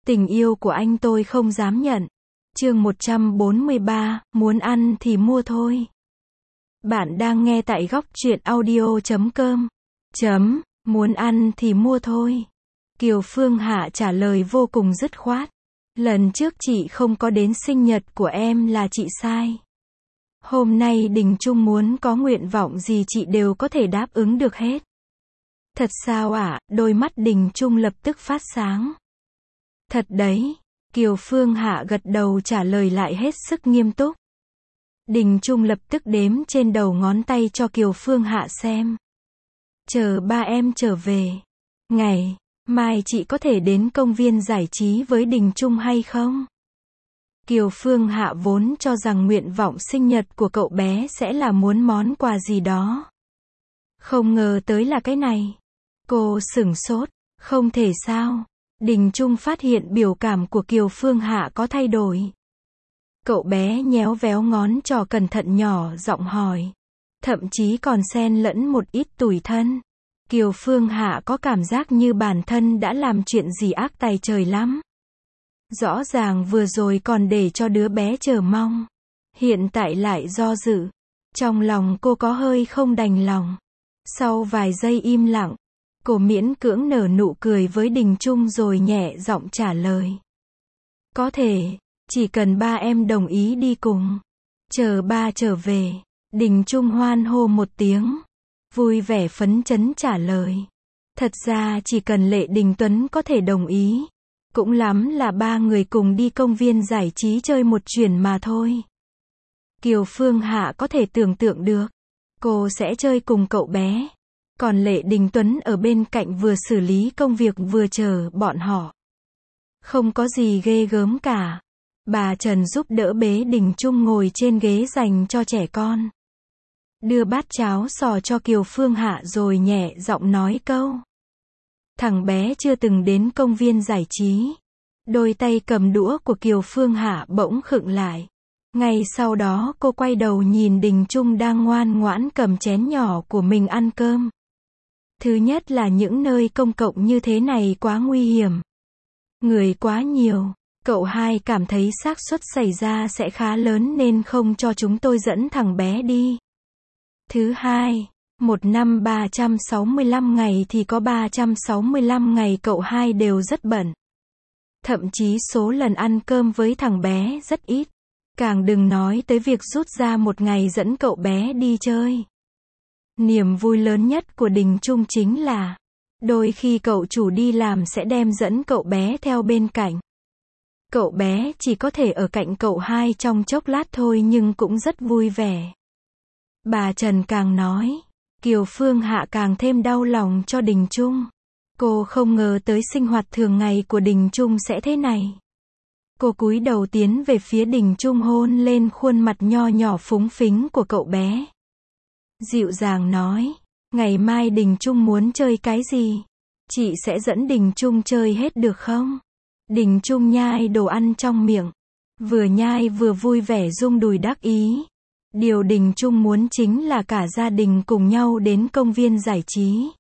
Tình yêu của anh tôi không dám nhận. Chương 143, muốn ăn thì mua thôi. Bạn đang nghe tại góc truyện audio.com. Muốn ăn thì mua thôi. Kiều Phương Hạ trả lời vô cùng dứt khoát. Lần trước chị không có đến sinh nhật của em là chị sai. Hôm nay Đình Trung muốn có nguyện vọng gì chị đều có thể đáp ứng được hết. Thật sao ạ? Đôi mắt Đình Trung lập tức phát sáng. Thật đấy. Kiều Phương Hạ gật đầu trả lời lại hết sức nghiêm túc. Đình Trung lập tức đếm trên đầu ngón tay cho Kiều Phương Hạ xem. Chờ ba em trở về. Ngày mai chị có thể đến công viên giải trí với Đình Trung hay không? Kiều Phương Hạ vốn cho rằng nguyện vọng sinh nhật của cậu bé sẽ là muốn món quà gì đó. Không ngờ tới là cái này. Cô sửng sốt. Không thể sao? Đình Trung phát hiện biểu cảm của Kiều Phương Hạ có thay đổi. Cậu bé nhéo véo ngón trỏ cẩn thận nhỏ giọng hỏi. Thậm chí còn xen lẫn một ít tủi thân. Kiều Phương Hạ có cảm giác như bản thân đã làm chuyện gì ác tày trời lắm. Rõ ràng vừa rồi còn để cho đứa bé chờ mong. Hiện tại lại do dự. Trong lòng cô có hơi không đành lòng. Sau vài giây im lặng, cô miễn cưỡng nở nụ cười với Đình Trung rồi nhẹ giọng trả lời. Có thể, chỉ cần ba em đồng ý đi cùng. Chờ ba trở về. Đình Trung hoan hô một tiếng. Vui vẻ phấn chấn trả lời. Thật ra chỉ cần Lệ Đình Tuấn có thể đồng ý. Cũng lắm là ba người cùng đi công viên giải trí chơi một chuyến mà thôi. Kiều Phương Hạ có thể tưởng tượng được. Cô sẽ chơi cùng cậu bé. Còn Lệ Đình Tuấn ở bên cạnh vừa xử lý công việc vừa chờ bọn họ. Không có gì ghê gớm cả. Bà Trần giúp đỡ bế Đình Trung ngồi trên ghế dành cho trẻ con. Đưa bát cháo sò cho Kiều Phương Hạ rồi nhẹ giọng nói câu. Thằng bé chưa từng đến công viên giải trí. Đôi tay cầm đũa của Kiều Phương Hạ bỗng khựng lại. Ngay sau đó cô quay đầu nhìn Đình Trung đang ngoan ngoãn cầm chén nhỏ của mình ăn cơm. Thứ nhất là những nơi công cộng như thế này quá nguy hiểm. Người quá nhiều. Cậu hai cảm thấy xác suất xảy ra sẽ khá lớn nên không cho chúng tôi dẫn thằng bé đi. Thứ hai, một năm 365 ngày thì có 365 ngày cậu hai đều rất bận. Thậm chí số lần ăn cơm với thằng bé rất ít. Càng đừng nói tới việc rút ra một ngày dẫn cậu bé đi chơi. Niềm vui lớn nhất của Đình Trung chính là đôi khi cậu chủ đi làm sẽ đem dẫn cậu bé theo bên cạnh. Cậu bé chỉ có thể ở cạnh cậu hai trong chốc lát thôi nhưng cũng rất vui vẻ. Bà Trần càng nói, Kiều Phương Hạ càng thêm đau lòng cho Đình Trung. Cô không ngờ tới sinh hoạt thường ngày của Đình Trung sẽ thế này. Cô cúi đầu tiến về phía Đình Trung hôn lên khuôn mặt nho nhỏ phúng phính của cậu bé. Dịu dàng nói, ngày mai Đình Trung muốn chơi cái gì? Chị sẽ dẫn Đình Trung chơi hết được không? Đình Trung nhai đồ ăn trong miệng. Vừa nhai vừa vui vẻ rung đùi đắc ý. Điều Đình Trung muốn chính là cả gia đình cùng nhau đến công viên giải trí.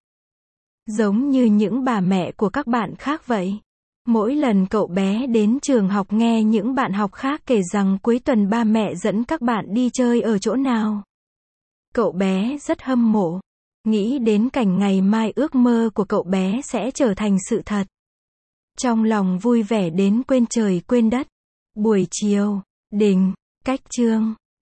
Giống như những bà mẹ của các bạn khác vậy. Mỗi lần cậu bé đến trường học nghe những bạn học khác kể rằng cuối tuần ba mẹ dẫn các bạn đi chơi ở chỗ nào. Cậu bé rất hâm mộ. Nghĩ đến cảnh ngày mai ước mơ của cậu bé sẽ trở thành sự thật. Trong lòng vui vẻ đến quên trời quên đất. Buổi chiều, Đình, Cách Trương,